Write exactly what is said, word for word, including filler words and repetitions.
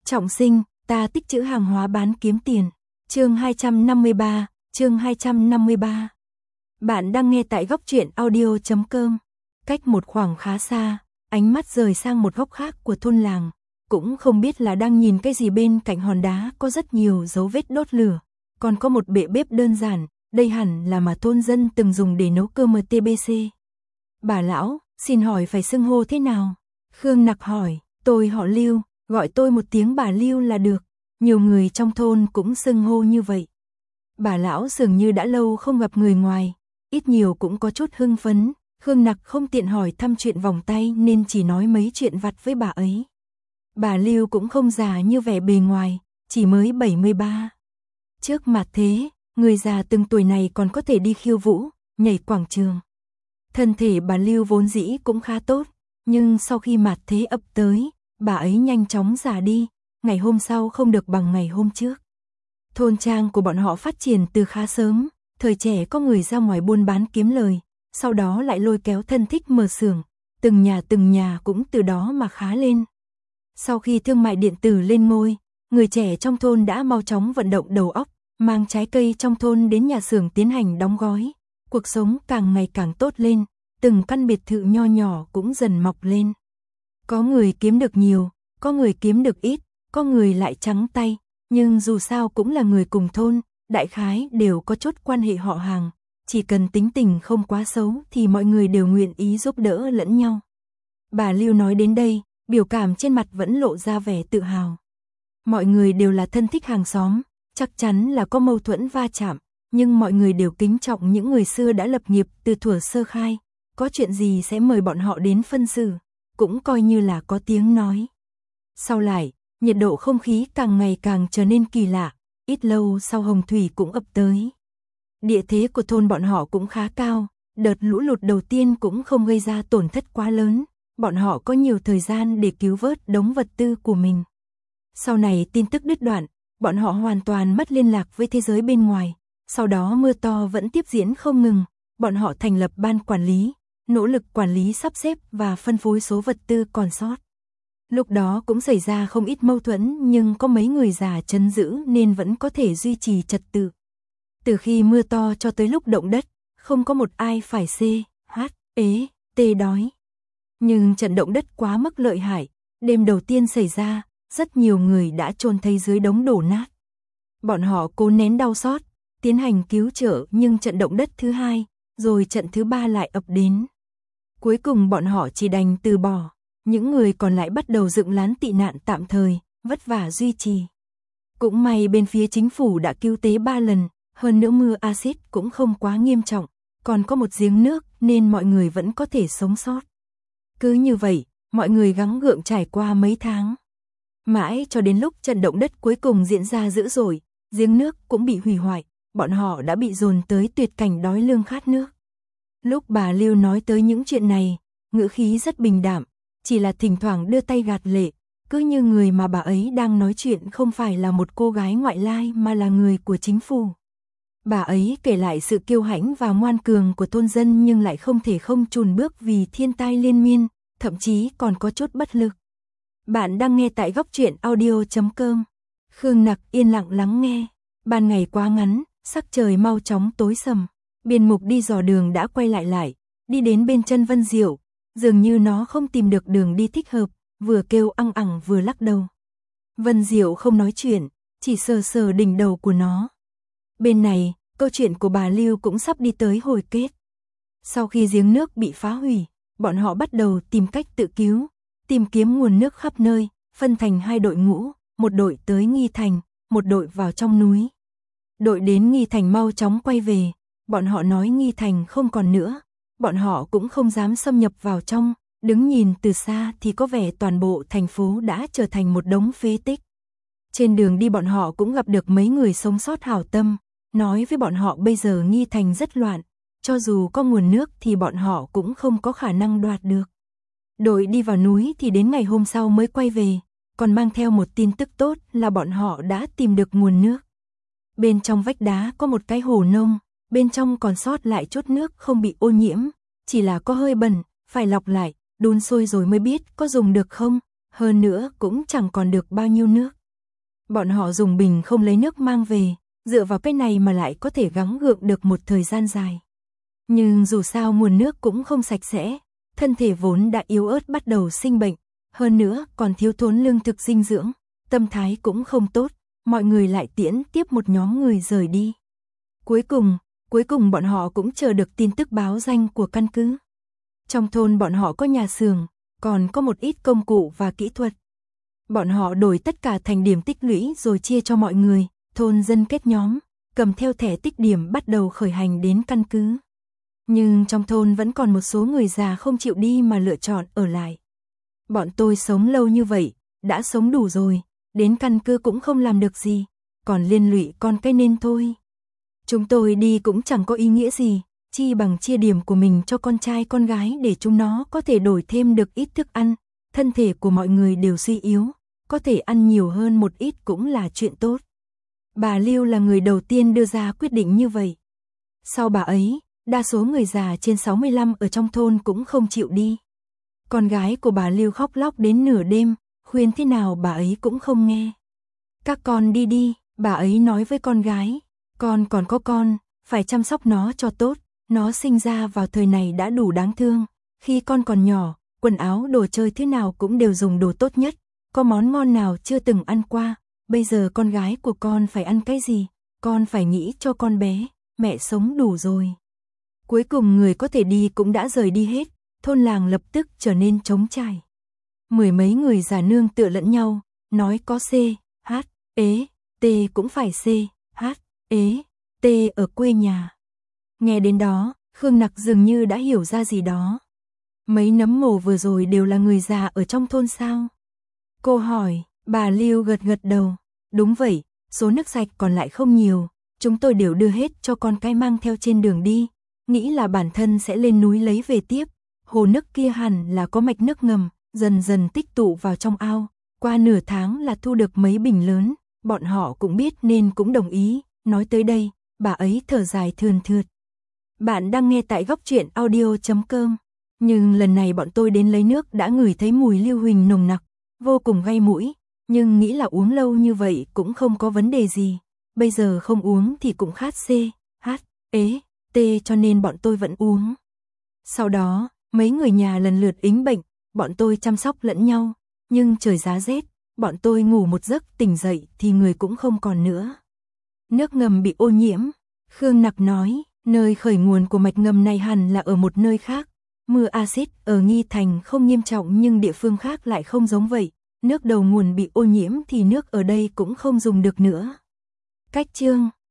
Trọng sinh, ta tích trữ hàng hóa bán kiếm tiền. Chương hai trăm năm mươi ba, chương hai trăm năm mươi ba. Bạn đang nghe tại góc truyện audio chấm com. Cách một khoảng khá xa, ánh mắt rời sang một góc khác của thôn làng, cũng không biết là đang nhìn cái gì. Bên cạnh hòn đá có rất nhiều dấu vết đốt lửa, còn có một bệ bếp đơn giản, đây hẳn là mà thôn dân từng dùng để nấu cơm tê bê xê. Bà lão, xin hỏi phải xưng hô thế nào? Khương Nặc hỏi. Tôi họ Lưu, gọi tôi một tiếng bà Lưu là được. Nhiều người trong thôn cũng xưng hô như vậy. Bà lão dường như đã lâu không gặp người ngoài, ít nhiều cũng có chút hưng phấn. Khương Nặc không tiện hỏi thăm chuyện vòng tay nên chỉ nói mấy chuyện vặt với bà ấy. Bà Lưu cũng không già như vẻ bề ngoài, chỉ mới bảy mươi ba. Trước mặt thế, người già từng tuổi này còn có thể đi khiêu vũ, nhảy quảng trường. Thân thể bà Lưu vốn dĩ cũng khá tốt, nhưng sau khi mạt thế ập tới, bà ấy nhanh chóng già đi, ngày hôm sau không được bằng ngày hôm trước. Thôn trang của bọn họ phát triển từ khá sớm, thời trẻ có người ra ngoài buôn bán kiếm lời, sau đó lại lôi kéo thân thích mở xưởng, từng nhà từng nhà cũng từ đó mà khá lên. Sau khi thương mại điện tử lên ngôi, người trẻ trong thôn đã mau chóng vận động đầu óc, mang trái cây trong thôn đến nhà xưởng tiến hành đóng gói. Cuộc sống càng ngày càng tốt lên, từng căn biệt thự nho nhỏ cũng dần mọc lên. Có người kiếm được nhiều, có người kiếm được ít, có người lại trắng tay, nhưng dù sao cũng là người cùng thôn, đại khái đều có chút quan hệ họ hàng, chỉ cần tính tình không quá xấu thì mọi người đều nguyện ý giúp đỡ lẫn nhau. Bà Lưu nói đến đây, biểu cảm trên mặt vẫn lộ ra vẻ tự hào. Mọi người đều là thân thích hàng xóm, chắc chắn là có mâu thuẫn va chạm, nhưng mọi người đều kính trọng những người xưa đã lập nghiệp từ thuở sơ khai, có chuyện gì sẽ mời bọn họ đến phân xử, cũng coi như là có tiếng nói. Sau lại, nhiệt độ không khí càng ngày càng trở nên kỳ lạ, ít lâu sau hồng thủy cũng ập tới. Địa thế của thôn bọn họ cũng khá cao, đợt lũ lụt đầu tiên cũng không gây ra tổn thất quá lớn, bọn họ có nhiều thời gian để cứu vớt đống vật tư của mình. Sau này tin tức đứt đoạn, bọn họ hoàn toàn mất liên lạc với thế giới bên ngoài, sau đó mưa to vẫn tiếp diễn không ngừng, bọn họ thành lập ban quản lý, nỗ lực quản lý sắp xếp và phân phối số vật tư còn sót. Lúc đó cũng xảy ra không ít mâu thuẫn nhưng có mấy người già trấn giữ nên vẫn có thể duy trì trật tự. Từ khi mưa to cho tới lúc động đất, không có một ai phải xê, hát, ế, tê đói. Nhưng trận động đất quá mức lợi hại, đêm đầu tiên xảy ra, rất nhiều người đã chôn thấy dưới đống đổ nát. Bọn họ cố nén đau xót, tiến hành cứu trợ nhưng trận động đất thứ hai, rồi trận thứ ba lại ập đến. Cuối cùng bọn họ chỉ đành từ bỏ, những người còn lại bắt đầu dựng lán tị nạn tạm thời, vất vả duy trì. Cũng may bên phía chính phủ đã cứu tế ba lần, hơn nữa mưa axit cũng không quá nghiêm trọng, còn có một giếng nước nên mọi người vẫn có thể sống sót. Cứ như vậy, mọi người gắng gượng trải qua mấy tháng. Mãi cho đến lúc trận động đất cuối cùng diễn ra dữ dội, giếng nước cũng bị hủy hoại, bọn họ đã bị dồn tới tuyệt cảnh đói lương khát nước. Lúc bà Lưu nói tới những chuyện này, ngữ khí rất bình đạm, chỉ là thỉnh thoảng đưa tay gạt lệ, cứ như người mà bà ấy đang nói chuyện không phải là một cô gái ngoại lai mà là người của chính phủ. Bà ấy kể lại sự kiêu hãnh và ngoan cường của thôn dân nhưng lại không thể không chùn bước vì thiên tai liên miên, thậm chí còn có chút bất lực. Bạn đang nghe tại góc truyện audio chấm com. Khương Nặc yên lặng lắng nghe. Ban ngày quá ngắn, sắc trời mau chóng tối sầm. Biên Mục đi dò đường đã quay lại lại, đi đến bên chân Vân Diệu, dường như nó không tìm được đường đi thích hợp, vừa kêu ăng ẳng vừa lắc đầu. Vân Diệu không nói chuyện, chỉ sờ sờ đỉnh đầu của nó. Bên này, câu chuyện của bà Lưu cũng sắp đi tới hồi kết. Sau khi giếng nước bị phá hủy, bọn họ bắt đầu tìm cách tự cứu, tìm kiếm nguồn nước khắp nơi, phân thành hai đội ngũ, một đội tới Nghi Thành, một đội vào trong núi. Đội đến Nghi Thành mau chóng quay về, bọn họ nói Nghi Thành không còn nữa, bọn họ cũng không dám xâm nhập vào trong, đứng nhìn từ xa thì có vẻ toàn bộ thành phố đã trở thành một đống phế tích. Trên đường đi bọn họ cũng gặp được mấy người sống sót hảo tâm, nói với bọn họ bây giờ Nghi Thành rất loạn, cho dù có nguồn nước thì bọn họ cũng không có khả năng đoạt được. Đội đi vào núi thì đến ngày hôm sau mới quay về, còn mang theo một tin tức tốt là bọn họ đã tìm được nguồn nước. Bên trong vách đá có một cái hồ nông, bên trong còn sót lại chút nước không bị ô nhiễm, chỉ là có hơi bẩn, phải lọc lại, đun sôi rồi mới biết có dùng được không, hơn nữa cũng chẳng còn được bao nhiêu nước. Bọn họ dùng bình không lấy nước mang về, dựa vào cái này mà lại có thể gắng gượng được một thời gian dài. Nhưng dù sao nguồn nước cũng không sạch sẽ, thân thể vốn đã yếu ớt bắt đầu sinh bệnh, hơn nữa còn thiếu thốn lương thực dinh dưỡng, tâm thái cũng không tốt, mọi người lại tiễn tiếp một nhóm người rời đi. Cuối cùng, cuối cùng bọn họ cũng chờ được tin tức báo danh của căn cứ. Trong thôn bọn họ có nhà xưởng, còn có một ít công cụ và kỹ thuật. Bọn họ đổi tất cả thành điểm tích lũy rồi chia cho mọi người, thôn dân kết nhóm, cầm theo thẻ tích điểm bắt đầu khởi hành đến căn cứ. Nhưng trong thôn vẫn còn một số người già không chịu đi mà lựa chọn ở lại. Bọn tôi sống lâu như vậy, đã sống đủ rồi, đến căn cứ cũng không làm được gì, còn liên lụy con cái nên thôi. Chúng tôi đi cũng chẳng có ý nghĩa gì, chi bằng chia điểm của mình cho con trai con gái để chúng nó có thể đổi thêm được ít thức ăn, thân thể của mọi người đều suy yếu, có thể ăn nhiều hơn một ít cũng là chuyện tốt. Bà Lưu là người đầu tiên đưa ra quyết định như vậy. Sau bà ấy, đa số người già trên sáu mươi lăm ở trong thôn cũng không chịu đi. Con gái của bà Lưu khóc lóc đến nửa đêm, khuyên thế nào bà ấy cũng không nghe. Các con đi đi, bà ấy nói với con gái, con còn có con, phải chăm sóc nó cho tốt, nó sinh ra vào thời này đã đủ đáng thương, khi con còn nhỏ, quần áo đồ chơi thế nào cũng đều dùng đồ tốt nhất, có món ngon nào chưa từng ăn qua, bây giờ con gái của con phải ăn cái gì, con phải nghĩ cho con bé, mẹ sống đủ rồi. Cuối cùng người có thể đi cũng đã rời đi hết, thôn làng lập tức trở nên trống trải. Mười mấy người già nương tựa lẫn nhau, nói có C, H, ế, T cũng phải C, H, ế, T ở quê nhà. Nghe đến đó, Khương Nặc dường như đã hiểu ra gì đó. Mấy nấm mồ vừa rồi đều là người già ở trong thôn sao? Cô hỏi, bà Lưu gật gật đầu. Đúng vậy, số nước sạch còn lại không nhiều, chúng tôi đều đưa hết cho con cái mang theo trên đường đi, nghĩ là bản thân sẽ lên núi lấy về tiếp. Hồ nước kia hẳn là có mạch nước ngầm, dần dần tích tụ vào trong ao, qua nửa tháng là thu được mấy bình lớn, bọn họ cũng biết nên cũng đồng ý. Nói tới đây, bà ấy thở dài thườn thượt. Bạn đang nghe tại góc truyện audio chấm com. Nhưng lần này bọn tôi đến lấy nước đã ngửi thấy mùi lưu huỳnh nồng nặc, vô cùng gây mũi, nhưng nghĩ là uống lâu như vậy cũng không có vấn đề gì. Bây giờ không uống thì cũng khát C, H, ế, T cho nên bọn tôi vẫn uống. Sau đó, mấy người nhà lần lượt ính bệnh, bọn tôi chăm sóc lẫn nhau, nhưng trời giá rét, bọn tôi ngủ một giấc tỉnh dậy thì người cũng không còn nữa. Nước ngầm bị ô nhiễm, Khương Nặc nói, nơi khởi nguồn của mạch ngầm này hẳn là ở một nơi khác. Mưa axit ở Nghi Thành không nghiêm trọng nhưng địa phương khác lại không giống vậy. Nước đầu nguồn bị ô nhiễm thì nước ở đây cũng không dùng được nữa. Cách chương